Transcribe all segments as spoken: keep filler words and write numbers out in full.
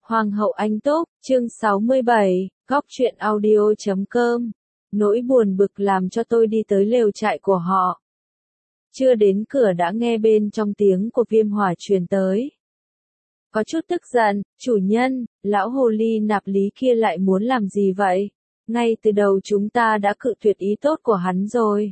Hoàng hậu Anh Túc, chương sáu mươi bảy, góc truyện audio chấm com. Nỗi buồn bực làm cho tôi đi tới lều trại của họ. Chưa đến cửa đã nghe bên trong tiếng của Viêm Hỏa truyền tới. Có chút tức giận, chủ nhân, lão hồ ly nạp lý kia lại muốn làm gì vậy? Ngay từ đầu chúng ta đã cự tuyệt ý tốt của hắn rồi.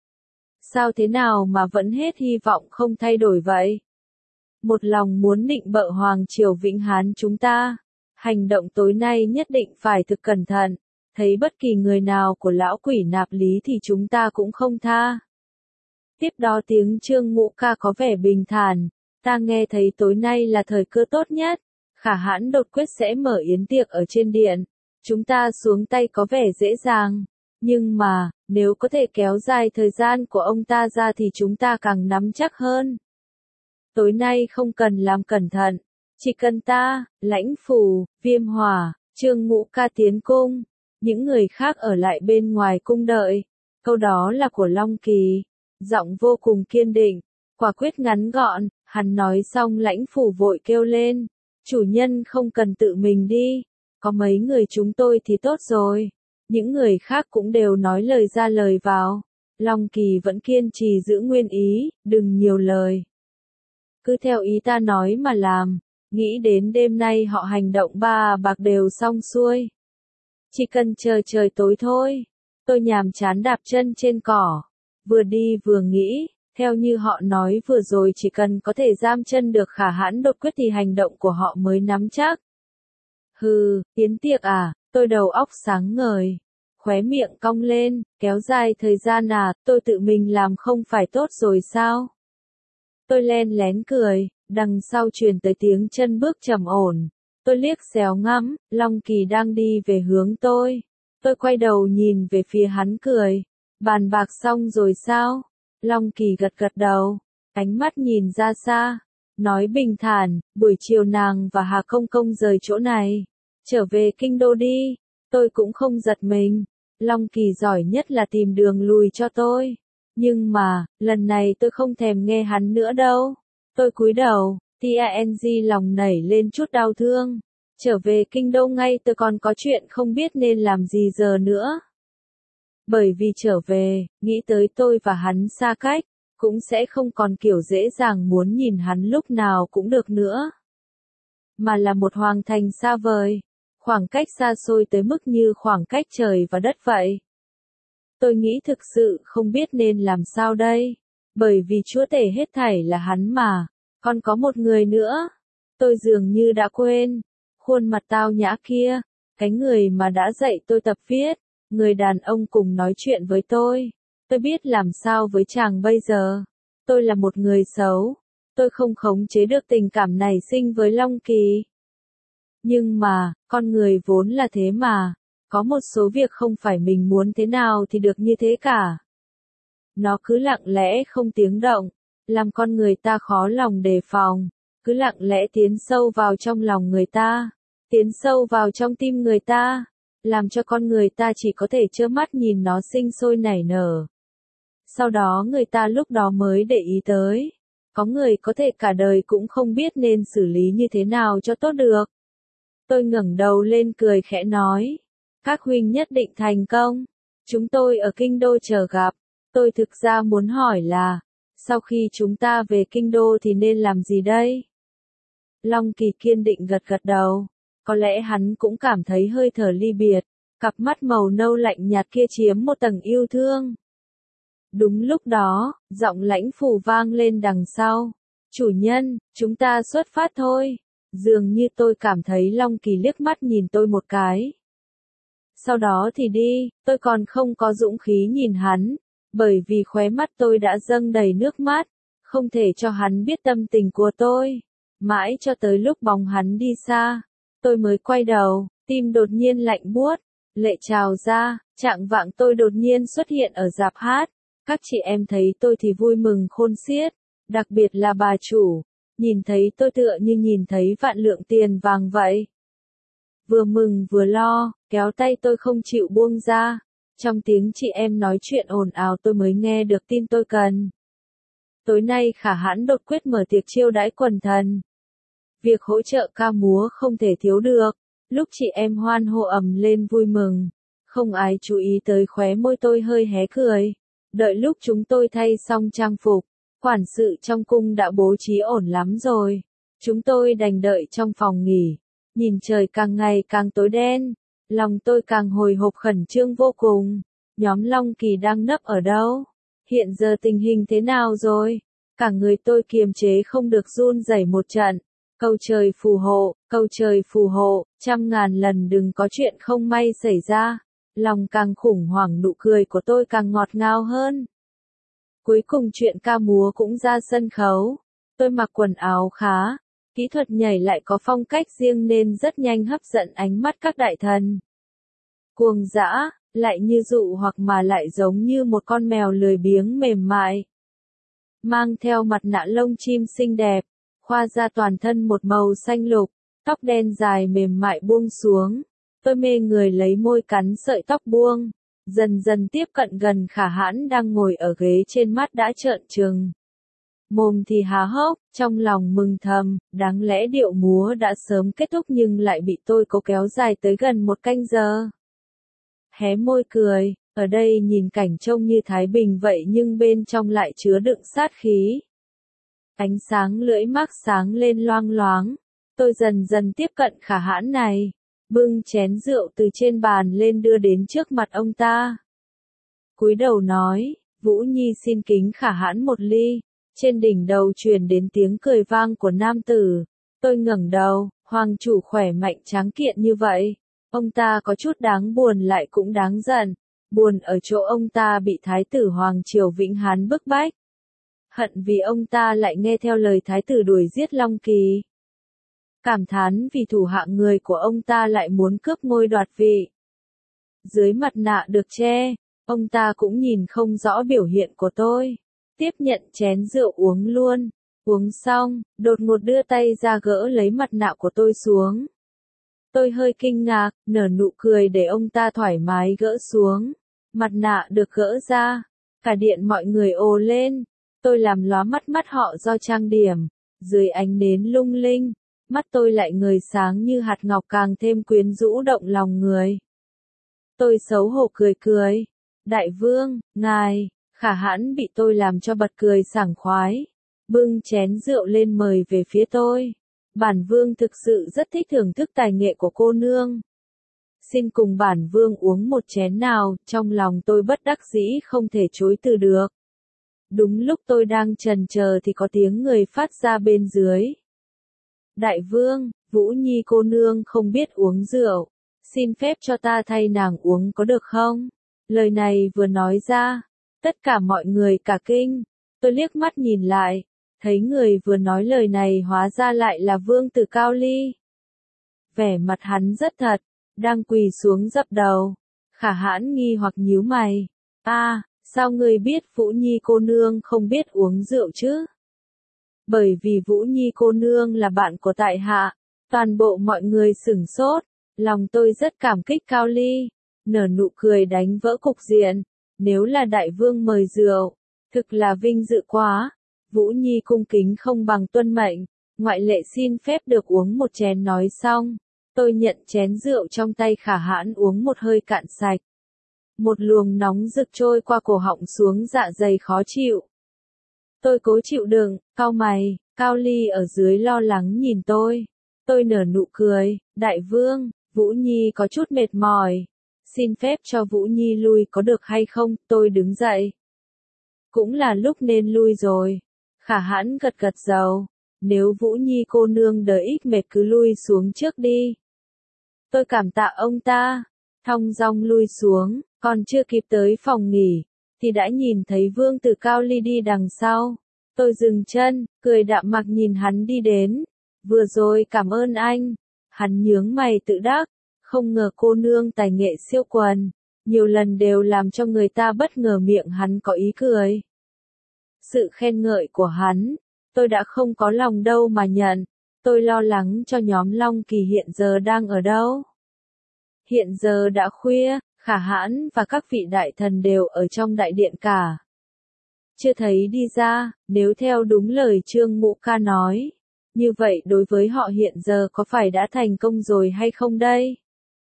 Sao thế nào mà vẫn hết hy vọng không thay đổi vậy? Một lòng muốn định bợ Hoàng Triều Vĩnh Hán chúng ta. Hành động tối nay nhất định phải thực cẩn thận. Thấy bất kỳ người nào của lão quỷ nạp lý thì chúng ta cũng không tha. Tiếp đó tiếng Trương Ngũ Ca có vẻ bình thản. Ta nghe thấy tối nay là thời cơ tốt nhất. Khả hãn đột quyết sẽ mở yến tiệc ở trên điện. Chúng ta xuống tay có vẻ dễ dàng. Nhưng mà, nếu có thể kéo dài thời gian của ông ta ra thì chúng ta càng nắm chắc hơn. Tối nay không cần làm cẩn thận. Chỉ cần ta, Lãnh Phủ, Viêm Hỏa, Trương Ngũ Ca tiến cung. Những người khác ở lại bên ngoài cung đợi. Câu đó là của Long Kỳ. Giọng vô cùng kiên định. Quả quyết ngắn gọn. Hắn nói xong Lãnh Phủ vội kêu lên. Chủ nhân không cần tự mình đi. Có mấy người chúng tôi thì tốt rồi. Những người khác cũng đều nói lời ra lời vào. Long Kỳ vẫn kiên trì giữ nguyên ý. Đừng nhiều lời. Cứ theo ý ta nói mà làm. Nghĩ đến đêm nay họ hành động ba bạc đều xong xuôi. Chỉ cần chờ trời tối thôi. Tôi nhàm chán đạp chân trên cỏ. Vừa đi vừa nghĩ. Theo như họ nói vừa rồi chỉ cần có thể giam chân được khả hãn đột quyết thì hành động của họ mới nắm chắc. Hừ, yến tiệc à, tôi đầu óc sáng ngời. Khóe miệng cong lên, kéo dài thời gian à, tôi tự mình làm không phải tốt rồi sao? Tôi len lén cười, đằng sau truyền tới tiếng chân bước trầm ổn. Tôi liếc xéo ngắm, Long Kỳ đang đi về hướng tôi. Tôi quay đầu nhìn về phía hắn cười. Bàn bạc xong rồi sao? Long Kỳ gật gật đầu, ánh mắt nhìn ra xa. Nói bình thản, buổi chiều nàng và Hà Công Công rời chỗ này. Trở về kinh đô đi. Tôi cũng không giật mình. Long Kỳ giỏi nhất là tìm đường lùi cho tôi. Nhưng mà, lần này tôi không thèm nghe hắn nữa đâu. Tôi cúi đầu, Tang lòng nảy lên chút đau thương. Trở về kinh đô ngay tôi còn có chuyện không biết nên làm gì giờ nữa. Bởi vì trở về, nghĩ tới tôi và hắn xa cách, cũng sẽ không còn kiểu dễ dàng muốn nhìn hắn lúc nào cũng được nữa. Mà là một hoàng thành xa vời, khoảng cách xa xôi tới mức như khoảng cách trời và đất vậy. Tôi nghĩ thực sự không biết nên làm sao đây, bởi vì chúa tể hết thảy là hắn mà, còn có một người nữa. Tôi dường như đã quên, khuôn mặt tao nhã kia, cái người mà đã dạy tôi tập viết, người đàn ông cùng nói chuyện với tôi. Tôi biết làm sao với chàng bây giờ. Tôi là một người xấu, tôi không khống chế được tình cảm nảy sinh với Long Kỳ. Nhưng mà, con người vốn là thế mà. Có một số việc không phải mình muốn thế nào thì được như thế cả. Nó cứ lặng lẽ không tiếng động, làm con người ta khó lòng đề phòng, cứ lặng lẽ tiến sâu vào trong lòng người ta, tiến sâu vào trong tim người ta, làm cho con người ta chỉ có thể trơ mắt nhìn nó sinh sôi nảy nở. Sau đó người ta lúc đó mới để ý tới. Có người có thể cả đời cũng không biết nên xử lý như thế nào cho tốt được. Tôi ngẩng đầu lên cười khẽ nói. Các huynh nhất định thành công. Chúng tôi ở kinh đô chờ gặp. Tôi thực ra muốn hỏi là, sau khi chúng ta về kinh đô thì nên làm gì đây? Long Kỳ kiên định gật gật đầu. Có lẽ hắn cũng cảm thấy hơi thở ly biệt. Cặp mắt màu nâu lạnh nhạt kia chiếm một tầng yêu thương. Đúng lúc đó, giọng Lãnh Phủ vang lên đằng sau. Chủ nhân, chúng ta xuất phát thôi. Dường như tôi cảm thấy Long Kỳ liếc mắt nhìn tôi một cái. Sau đó thì đi, tôi còn không có dũng khí nhìn hắn, bởi vì khóe mắt tôi đã dâng đầy nước mắt, không thể cho hắn biết tâm tình của tôi. Mãi cho tới lúc bóng hắn đi xa, tôi mới quay đầu, tim đột nhiên lạnh buốt, lệ trào ra, trạng vạng tôi đột nhiên xuất hiện ở rạp hát. Các chị em thấy tôi thì vui mừng khôn xiết, đặc biệt là bà chủ, nhìn thấy tôi tựa như nhìn thấy vạn lượng tiền vàng vậy. Vừa mừng vừa lo, kéo tay tôi không chịu buông ra. Trong tiếng chị em nói chuyện ồn ào tôi mới nghe được tin tôi cần. Tối nay khả hãn đột quyết mở tiệc chiêu đãi quần thần. Việc hỗ trợ ca múa không thể thiếu được. Lúc chị em hoan hô ầm lên vui mừng, không ai chú ý tới khóe môi tôi hơi hé cười. Đợi lúc chúng tôi thay xong trang phục, quản sự trong cung đã bố trí ổn lắm rồi. Chúng tôi đành đợi trong phòng nghỉ, nhìn trời càng ngày càng tối đen, lòng tôi càng hồi hộp khẩn trương vô cùng. Nhóm Long Kỳ đang nấp ở đâu? Hiện giờ tình hình thế nào rồi? Cả người tôi kiềm chế không được run rẩy một trận. Cầu trời phù hộ, cầu trời phù hộ, trăm ngàn lần đừng có chuyện không may xảy ra. Lòng càng khủng hoảng, nụ cười của tôi càng ngọt ngào hơn. Cuối cùng chuyện ca múa cũng ra sân khấu. Tôi mặc quần áo khá, kỹ thuật nhảy lại có phong cách riêng nên rất nhanh hấp dẫn ánh mắt các đại thần. Cuồng dã, lại như dụ hoặc mà lại giống như một con mèo lười biếng mềm mại. Mang theo mặt nạ lông chim xinh đẹp, khoa ra toàn thân một màu xanh lục, tóc đen dài mềm mại buông xuống. Tôi mê người lấy môi cắn sợi tóc buông, dần dần tiếp cận gần Khả Hãn đang ngồi ở ghế, trên mắt đã trợn trừng. Mồm thì há hốc, trong lòng mừng thầm, đáng lẽ điệu múa đã sớm kết thúc nhưng lại bị tôi cố kéo dài tới gần một canh giờ. Hé môi cười, ở đây nhìn cảnh trông như thái bình vậy nhưng bên trong lại chứa đựng sát khí. Ánh sáng lưỡi mắt sáng lên loang loáng, tôi dần dần tiếp cận Khả Hãn này, bưng chén rượu từ trên bàn lên đưa đến trước mặt ông ta. Cúi đầu nói, Vũ Nhi xin kính Khả Hãn một ly. Trên đỉnh đầu truyền đến tiếng cười vang của nam tử. Tôi ngẩng đầu, hoàng chủ khỏe mạnh tráng kiện như vậy. Ông ta có chút đáng buồn lại cũng đáng giận. Buồn ở chỗ ông ta bị thái tử Hoàng Triều Vĩnh Hán bức bách. Hận vì ông ta lại nghe theo lời thái tử đuổi giết Long Kỳ. Cảm thán vì thủ hạ người của ông ta lại muốn cướp ngôi đoạt vị. Dưới mặt nạ được che, ông ta cũng nhìn không rõ biểu hiện của tôi. Tiếp nhận chén rượu uống luôn. Uống xong, đột ngột đưa tay ra gỡ lấy mặt nạ của tôi xuống. Tôi hơi kinh ngạc, nở nụ cười để ông ta thoải mái gỡ xuống. Mặt nạ được gỡ ra, cả điện mọi người ồ lên. Tôi làm lóa mắt mắt họ do trang điểm. Dưới ánh nến lung linh, mắt tôi lại ngời sáng như hạt ngọc, càng thêm quyến rũ động lòng người. Tôi xấu hổ cười cười. Đại vương, ngài. Khả Hãn bị tôi làm cho bật cười sảng khoái. Bưng chén rượu lên mời về phía tôi. Bản vương thực sự rất thích thưởng thức tài nghệ của cô nương. Xin cùng bản vương uống một chén nào, trong lòng tôi bất đắc dĩ không thể chối từ được. Đúng lúc tôi đang chần chờ thì có tiếng người phát ra bên dưới. Đại vương, Vũ Nhi cô nương không biết uống rượu. Xin phép cho ta thay nàng uống có được không? Lời này vừa nói ra, tất cả mọi người cả kinh. Tôi liếc mắt nhìn lại, thấy người vừa nói lời này hóa ra lại là vương tử Cao Ly. Vẻ mặt hắn rất thật, đang quỳ xuống dập đầu. Khả Hãn nghi hoặc nhíu mày. A, à, sao ngươi biết Vũ Nhi cô nương không biết uống rượu chứ? Bởi vì Vũ Nhi cô nương là bạn của tại hạ. Toàn bộ mọi người sửng sốt. Lòng tôi rất cảm kích Cao Ly. Nở nụ cười đánh vỡ cục diện. Nếu là đại vương mời rượu, thực là vinh dự quá. Vũ Nhi cung kính không bằng tuân mệnh, ngoại lệ xin phép được uống một chén. Nói xong, tôi nhận chén rượu trong tay Khả Hãn uống một hơi cạn sạch. Một luồng nóng rực trôi qua cổ họng xuống dạ dày khó chịu. Tôi cố chịu đựng, cau mày. Cao Ly ở dưới lo lắng nhìn tôi. Tôi nở nụ cười, đại vương, Vũ Nhi có chút mệt mỏi. Xin phép cho Vũ Nhi lui có được hay không? Tôi đứng dậy. Cũng là lúc nên lui rồi. Khả Hãn gật gật đầu. Nếu Vũ Nhi cô nương đợi ít mệt cứ lui xuống trước đi. Tôi cảm tạ ông ta. Thong dong lui xuống, còn chưa kịp tới phòng nghỉ, thì đã nhìn thấy vương tử Cao Ly đi đằng sau. Tôi dừng chân, cười đạm mạc nhìn hắn đi đến. Vừa rồi cảm ơn anh. Hắn nhướng mày tự đắc. Không ngờ cô nương tài nghệ siêu quần, nhiều lần đều làm cho người ta bất ngờ. Miệng hắn có ý cười. Sự khen ngợi của hắn, tôi đã không có lòng đâu mà nhận. Tôi lo lắng cho nhóm Long Kỳ hiện giờ đang ở đâu. Hiện giờ đã khuya, Khả Hãn và các vị đại thần đều ở trong đại điện cả. Chưa thấy đi ra, nếu theo đúng lời Trương Mụ Ca nói. Như vậy đối với họ hiện giờ có phải đã thành công rồi hay không đây?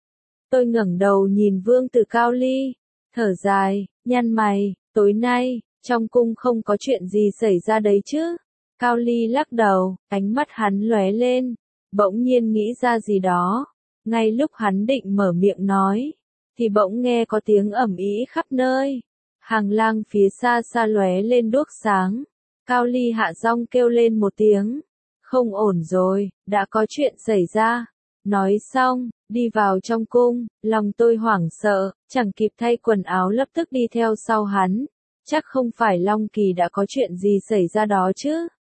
Tôi ngẩng đầu nhìn Vương Tử Cao Ly, thở dài, nhăn mày, tối nay, trong cung không có chuyện gì xảy ra đấy chứ? Cao Ly lắc đầu, ánh mắt hắn lóe lên, bỗng nhiên nghĩ ra gì đó. Ngay lúc hắn định mở miệng nói, thì bỗng nghe có tiếng ầm ĩ khắp nơi. Hàng lang phía xa xa lóe lên đuốc sáng. Cao Ly hạ giọng kêu lên một tiếng. Không ổn rồi, đã có chuyện xảy ra. Nói xong, đi vào trong cung, lòng tôi hoảng sợ, chẳng kịp thay quần áo lập tức đi theo sau hắn. Chắc không phải Long Kỳ đã có chuyện gì xảy ra đó chứ.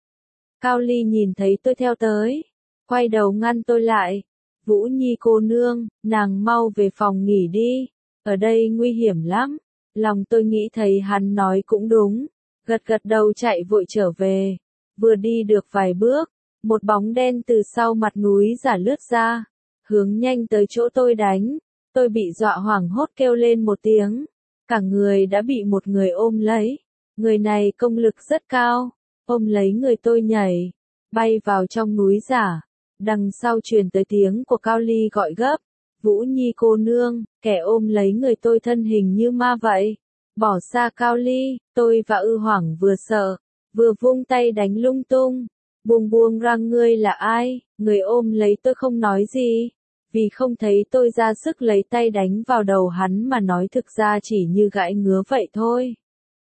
Cao Ly nhìn thấy tôi theo tới, quay đầu ngăn tôi lại. Vũ Nhi cô nương, nàng mau về phòng nghỉ đi, ở đây nguy hiểm lắm. Lòng tôi nghĩ thấy hắn nói cũng đúng, gật gật đầu chạy vội trở về. Vừa đi được vài bước, một bóng đen từ sau mặt núi giả lướt ra, hướng nhanh tới chỗ tôi đánh. Tôi bị dọa hoảng hốt kêu lên một tiếng, cả người đã bị một người ôm lấy. Người này công lực rất cao, ôm lấy người tôi nhảy, bay vào trong núi giả. Đằng sau truyền tới tiếng của Cao Ly gọi gấp, Vũ Nhi cô nương, kẻ ôm lấy người tôi thân hình như ma vậy. Bỏ xa Cao Ly, tôi và ư hoảng vừa sợ, vừa vung tay đánh lung tung. Buông buông ra, ngươi là ai? Người ôm lấy tôi không nói gì, vì không thấy tôi ra sức lấy tay đánh vào đầu hắn mà nói, thực ra chỉ như gãi ngứa vậy thôi.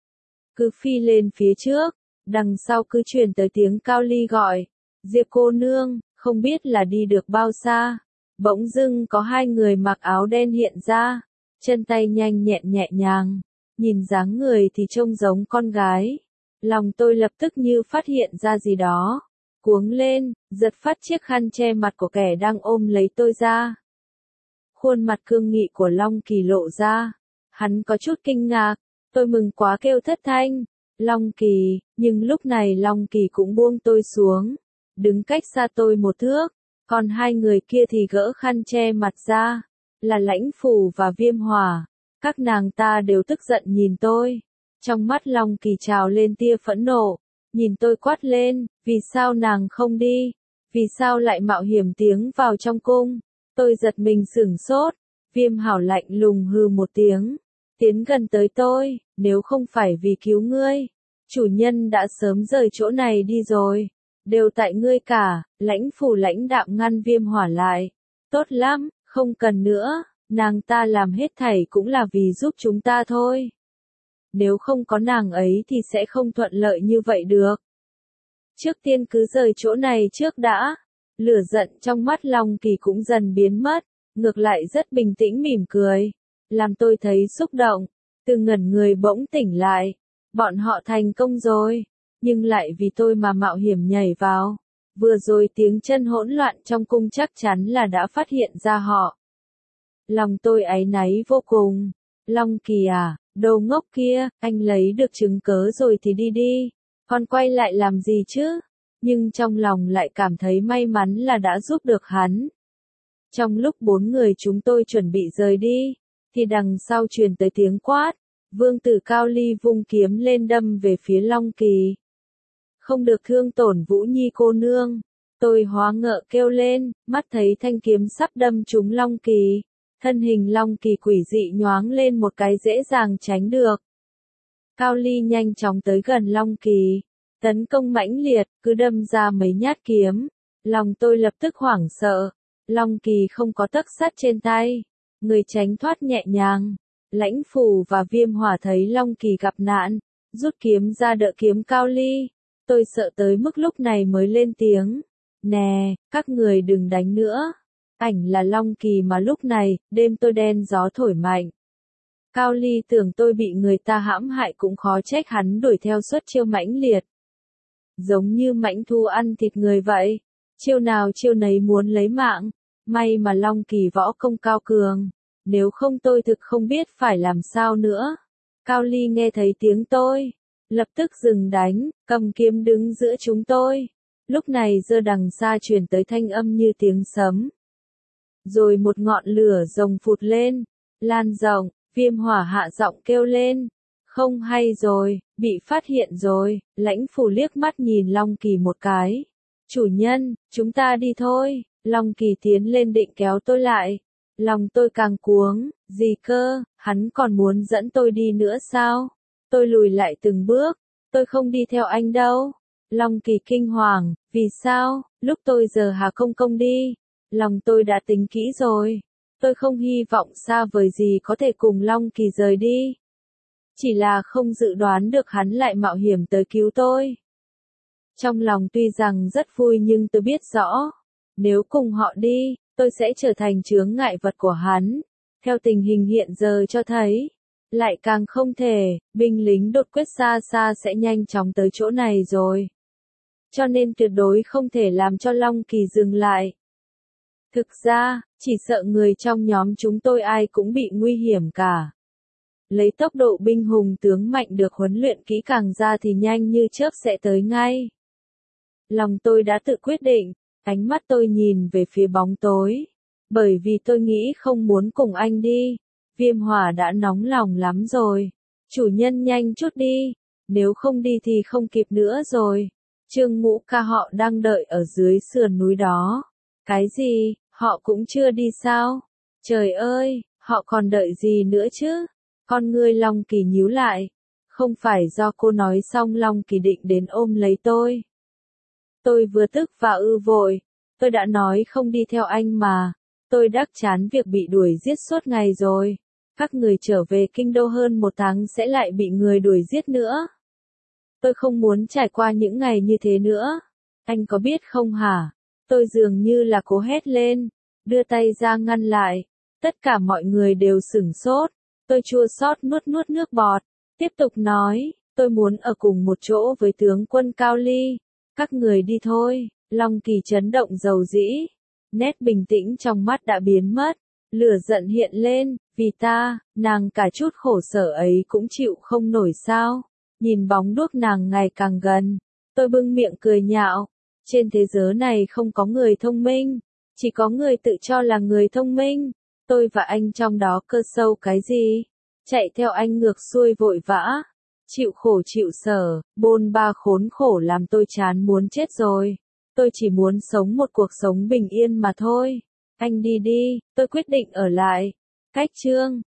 Cứ phi lên phía trước, đằng sau cứ truyền tới tiếng Cao Ly gọi, Diệp cô nương. Không biết là đi được bao xa, bỗng dưng có hai người mặc áo đen hiện ra, chân tay nhanh nhẹn nhẹ nhàng, nhìn dáng người thì trông giống con gái. Lòng tôi lập tức như phát hiện ra gì đó, cuống lên, giật phát chiếc khăn che mặt của kẻ đang ôm lấy tôi ra. Khuôn mặt cương nghị của Long Kỳ lộ ra, hắn có chút kinh ngạc, tôi mừng quá kêu thất thanh, Long Kỳ, nhưng lúc này Long Kỳ cũng buông tôi xuống. Đứng cách xa tôi một thước, còn hai người kia thì gỡ khăn che mặt ra, là Lãnh Phủ và Viêm Hỏa. Các nàng ta đều tức giận nhìn tôi. Trong mắt Long Kỳ trào lên tia phẫn nộ, nhìn tôi quát lên, vì sao nàng không đi? Vì sao lại mạo hiểm tiến vào trong cung? Tôi giật mình sửng sốt, Viêm Hảo lạnh lùng hừ một tiếng, tiến gần tới tôi, nếu không phải vì cứu ngươi, chủ nhân đã sớm rời chỗ này đi rồi. Đều tại ngươi cả. Lãnh Phủ lãnh đạm ngăn Viêm Hỏa lại. Tốt lắm, không cần nữa, nàng ta làm hết thảy cũng là vì giúp chúng ta thôi. Nếu không có nàng ấy thì sẽ không thuận lợi như vậy được. Trước tiên cứ rời chỗ này trước đã. Lửa giận trong mắt Long Kỳ cũng dần biến mất, ngược lại rất bình tĩnh mỉm cười, làm tôi thấy xúc động, từ ngẩn người bỗng tỉnh lại. Bọn họ thành công rồi. Nhưng lại vì tôi mà mạo hiểm nhảy vào. Vừa rồi tiếng chân hỗn loạn trong cung chắc chắn là đã phát hiện ra họ. Lòng tôi áy náy vô cùng. Long Kỳ à, đồ ngốc kia, anh lấy được chứng cớ rồi thì đi đi. Còn quay lại làm gì chứ? Nhưng trong lòng lại cảm thấy may mắn là đã giúp được hắn. Trong lúc bốn người chúng tôi chuẩn bị rời đi, thì đằng sau truyền tới tiếng quát. Vương Tử Cao Ly vung kiếm lên đâm về phía Long Kỳ. Không được thương tổn Vũ Nhi cô nương. Tôi hóa ngợ kêu lên, mắt thấy thanh kiếm sắp đâm trúng Long Kỳ. Thân hình Long Kỳ quỷ dị nhoáng lên một cái dễ dàng tránh được. Cao Ly nhanh chóng tới gần Long Kỳ, tấn công mãnh liệt, cứ đâm ra mấy nhát kiếm. Lòng tôi lập tức hoảng sợ. Long Kỳ không có tấc sắt trên tay, người tránh thoát nhẹ nhàng. Lãnh Phủ và Viêm Hỏa thấy Long Kỳ gặp nạn, rút kiếm ra đỡ kiếm Cao Ly. Tôi sợ tới mức lúc này mới lên tiếng. Nè, các người đừng đánh nữa. Ảnh là Long Kỳ mà lúc này, đêm tôi đen gió thổi mạnh. Cao Ly tưởng tôi bị người ta hãm hại cũng khó trách hắn đuổi theo suốt chiêu mãnh liệt. Giống như mãnh thu ăn thịt người vậy. Chiêu nào chiêu nấy muốn lấy mạng. May mà Long Kỳ võ công cao cường. Nếu không tôi thực không biết phải làm sao nữa. Cao Ly nghe thấy tiếng tôi, lập tức dừng đánh, cầm kiếm đứng giữa chúng tôi. Lúc này giơ đằng xa truyền tới thanh âm như tiếng sấm. Rồi một ngọn lửa rồng phụt lên, lan rộng, Viêm Hỏa hạ giọng kêu lên. Không hay rồi, bị phát hiện rồi. Lãnh Phủ liếc mắt nhìn Long Kỳ một cái. Chủ nhân, chúng ta đi thôi. Long Kỳ tiến lên định kéo tôi lại. Lòng tôi càng cuống, gì cơ, hắn còn muốn dẫn tôi đi nữa sao? Tôi lùi lại từng bước, tôi không đi theo anh đâu. Long Kỳ kinh hoàng, vì sao, lúc tôi giờ Hà Công Công đi, lòng tôi đã tính kỹ rồi. Tôi không hy vọng xa vời gì có thể cùng Long Kỳ rời đi. Chỉ là không dự đoán được hắn lại mạo hiểm tới cứu tôi. Trong lòng tuy rằng rất vui nhưng tôi biết rõ, nếu cùng họ đi, tôi sẽ trở thành chướng ngại vật của hắn. Theo tình hình hiện giờ cho thấy, lại càng không thể, binh lính đột quyết xa xa sẽ nhanh chóng tới chỗ này rồi. Cho nên tuyệt đối không thể làm cho Long Kỳ dừng lại. Thực ra, chỉ sợ người trong nhóm chúng tôi ai cũng bị nguy hiểm cả. Lấy tốc độ binh hùng tướng mạnh được huấn luyện kỹ càng ra thì nhanh như chớp sẽ tới ngay. Lòng tôi đã tự quyết định, ánh mắt tôi nhìn về phía bóng tối. Bởi vì tôi nghĩ không muốn cùng anh đi. Viêm hỏa đã nóng lòng lắm rồi. Chủ nhân nhanh chút đi. Nếu không đi thì không kịp nữa rồi. Trương Ngũ ca họ đang đợi ở dưới sườn núi đó. Cái gì, họ cũng chưa đi sao? Trời ơi, họ còn đợi gì nữa chứ? Con ngươi Long Kỳ nhíu lại. Không phải do cô nói xong Long Kỳ định đến ôm lấy tôi. Tôi vừa tức và ư vội. Tôi đã nói không đi theo anh mà. Tôi đắc chán việc bị đuổi giết suốt ngày rồi. Các người trở về kinh đô hơn một tháng sẽ lại bị người đuổi giết nữa. Tôi không muốn trải qua những ngày như thế nữa. Anh có biết không hả? Tôi dường như là cố hét lên, đưa tay ra ngăn lại. Tất cả mọi người đều sửng sốt. Tôi chua xót nuốt nuốt nước bọt. Tiếp tục nói, tôi muốn ở cùng một chỗ với tướng quân Cao Ly. Các người đi thôi. Long Kỳ chấn động dầu dĩ. Nét bình tĩnh trong mắt đã biến mất. Lửa giận hiện lên, vì ta, nàng cả chút khổ sở ấy cũng chịu không nổi sao. Nhìn bóng đuốc nàng ngày càng gần. Tôi bưng miệng cười nhạo. Trên thế giới này không có người thông minh. Chỉ có người tự cho là người thông minh. Tôi và anh trong đó cơ sâu cái gì? Chạy theo anh ngược xuôi vội vã. Chịu khổ chịu sở, bôn ba khốn khổ làm tôi chán muốn chết rồi. Tôi chỉ muốn sống một cuộc sống bình yên mà thôi. Anh đi đi, tôi quyết định ở lại. Cách chương